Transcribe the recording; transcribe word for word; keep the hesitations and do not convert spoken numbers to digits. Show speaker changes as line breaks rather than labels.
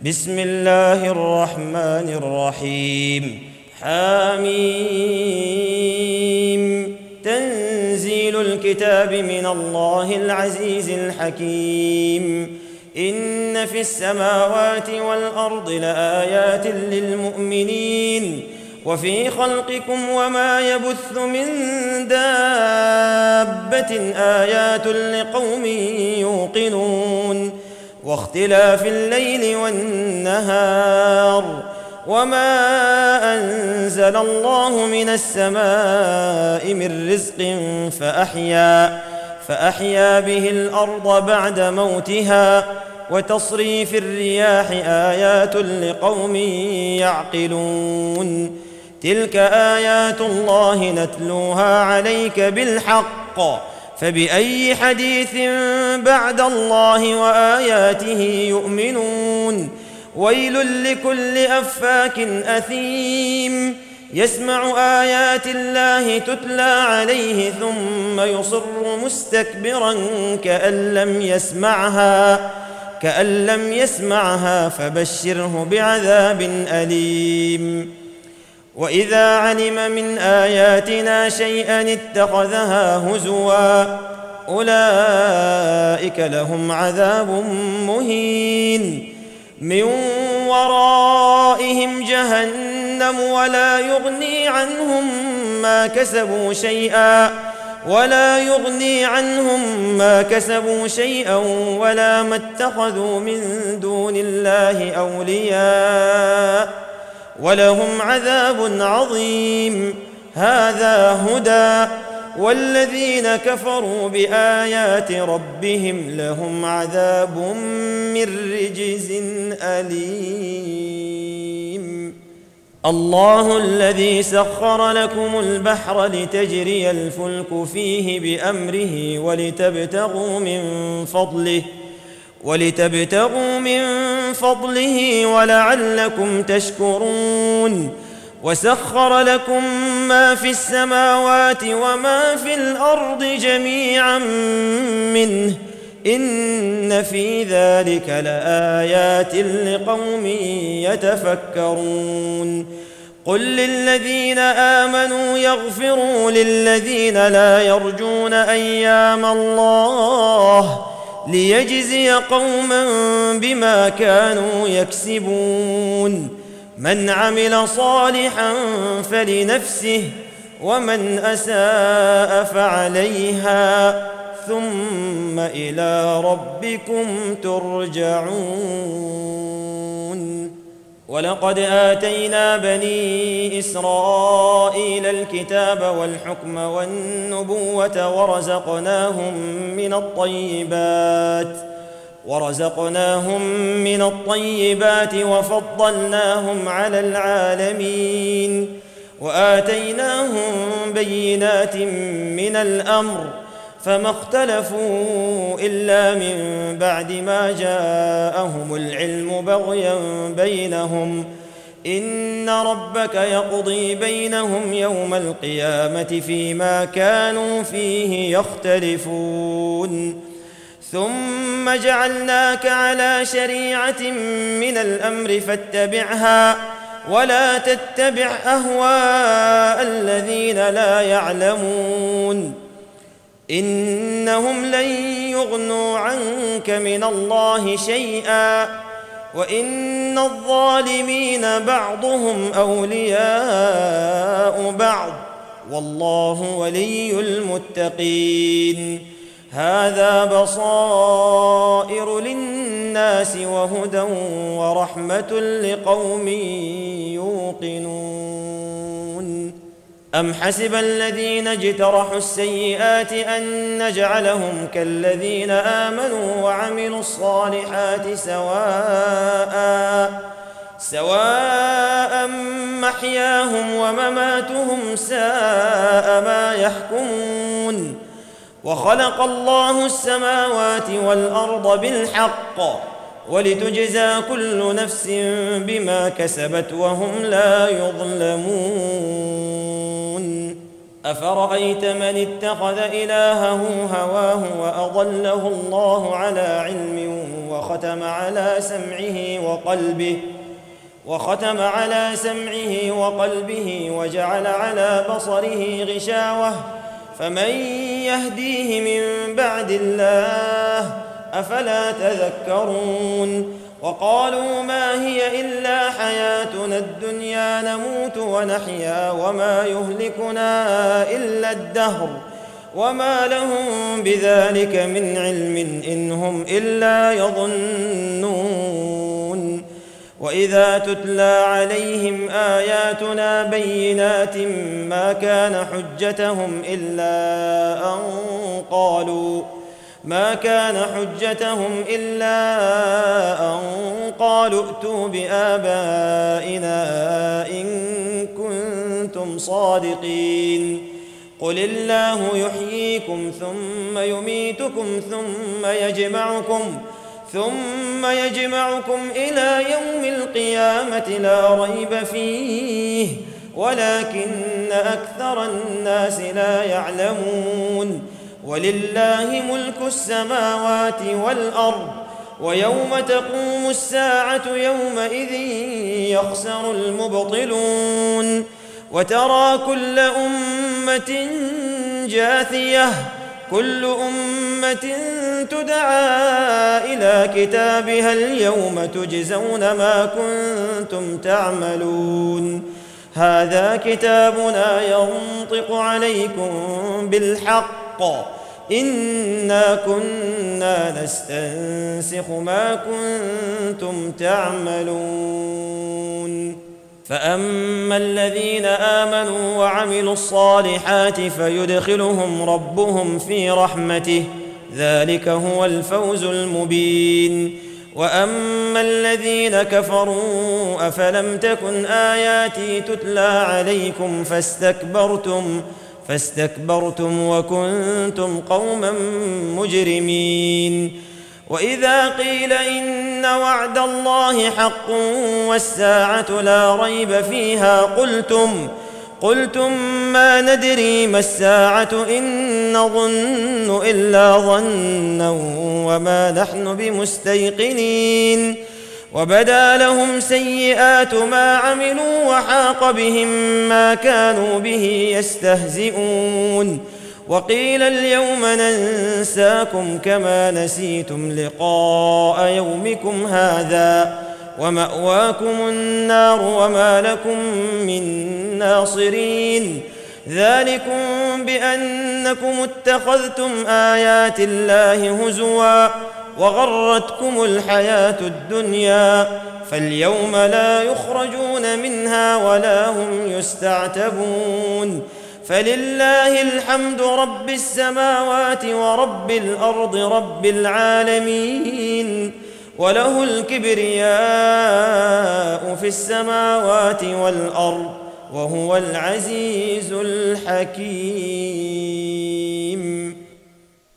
بسم الله الرحمن الرحيم. حميم. تنزيل الكتاب من الله العزيز الحكيم. إن في السماوات والأرض لآيات للمؤمنين وفي خلقكم وما يبث من دابة آيات لقوم يوقنون واختلاف الليل والنهار وما أنزل الله من السماء من رزق فأحيا فأحيا به الأرض بعد موتها وتصريف الرياح آيات لقوم يعقلون تلك آيات الله نتلوها عليك بالحق فبأي حديث بعد الله وآياته يؤمنون ويل لكل أفاك أثيم يسمع آيات الله تتلى عليه ثم يصر مستكبرا كأن لم يسمعها كأن لم يسمعها فبشره بعذاب أليم وإذا علم من آياتنا شيئا اتخذها هزوا أولئك لهم عذاب مهين من ورائهم جهنم ولا يغني عنهم ما كسبوا شيئا ولا يغني عنهم ما كسبوا شيئا ولا ما اتخذوا من دون الله أولياء ولهم عذاب عظيم هذا هدى والذين كفروا بآيات ربهم لهم عذاب من رجز أليم الله الذي سخر لكم البحر لتجري الفلك فيه بأمره ولتبتغوا من فضله ولتبتغوا من فضله ولعلكم تشكرون وسخر لكم ما في السماوات وما في الأرض جميعا منه إن في ذلك لآيات لقوم يتفكرون قل للذين آمنوا يغفروا للذين لا يرجون أيام الله ليجزي قوما بما كانوا يكسبون من عمل صالحا فلنفسه ومن أساء فعليها ثم إلى ربكم ترجعون ولقد آتينا بني إسرائيل الكتاب والحكم والنبوة ورزقناهم من الطيبات ورزقناهم من الطيبات وفضلناهم على العالمين وآتيناهم بينات من الأمر فما اختلفوا إلا من بعد ما جاءهم العلم بغيا بينهم إن ربك يقضي بينهم يوم القيامة فيما كانوا فيه يختلفون ثم جعلناك على شريعة من الأمر فاتبعها ولا تتبع أهواء الذين لا يعلمون إنهم لن يغنوا عنك من الله شيئا وإن الظالمين بعضهم أولياء بعض والله ولي المتقين هذا بصائر للناس وهدى ورحمة لقوم يوقنون أم حسب الذين اجترحوا السيئات أن نجعلهم كالذين آمنوا وعملوا الصالحات سواء سواء محياهم ومماتهم ساء ما يحكمون وخلق الله السماوات والأرض بالحق ولتجزى كل نفس بما كسبت وهم لا يظلمون أفرأيت من اتخذ إلهه هواه وأضله الله على علم وختم على سمعه وقلبه وختم على سمعه وقلبه وجعل على بصره غشاوة فمن يهديه من بعد الله أفلا تذكرون وقالوا ما هي إلا حياتنا الدنيا نموت ونحيا وما يهلكنا إلا الدهر وما لهم بذلك من علم إن هم إلا يظنون وإذا تتلى عليهم آياتنا بينات ما كان حجتهم إلا أن قالوا ما كان حجتهم إلا أن قالوا ائتوا بآبائنا إن كنتم صادقين قل الله يحييكم ثم يميتكم ثم يجمعكم ثم يجمعكم إلى يوم القيامة لا ريب فيه ولكن أكثر الناس لا يعلمون ولله ملك السماوات والأرض ويوم تقوم الساعة يومئذ يخسر المبطلون وترى كل أمة جاثية كل أمة تدعى إلى كتابها اليوم تجزون ما كنتم تعملون هذا كتابنا ينطق عليكم بالحق إنا كنا نستنسخ ما كنتم تعملون فأما الذين آمنوا وعملوا الصالحات فيدخلهم ربهم في رحمته ذلك هو الفوز المبين وأما الذين كفروا أفلم تكن آياتي تتلى عليكم فاستكبرتم فاستكبرتم وكنتم قوما مجرمين وإذا قيل إن وعد الله حق والساعة لا ريب فيها قلتم قلتم ما ندري ما الساعة إن نظن إلا ظنا وما نحن بمستيقنين وبدا لهم سيئات ما عملوا وحاق بهم ما كانوا به يستهزئون وقيل اليوم ننساكم كما نسيتم لقاء يومكم هذا ومأواكم النار وما لكم من ناصرين ذلكم بأنكم اتخذتم آيات الله هزوا وغرتكم الحياة الدنيا فاليوم لا يخرجون منها ولا هم يستعتبون فلله الحمد رب السماوات ورب الأرض رب العالمين وله الكبرياء في السماوات والأرض وهو العزيز الحكيم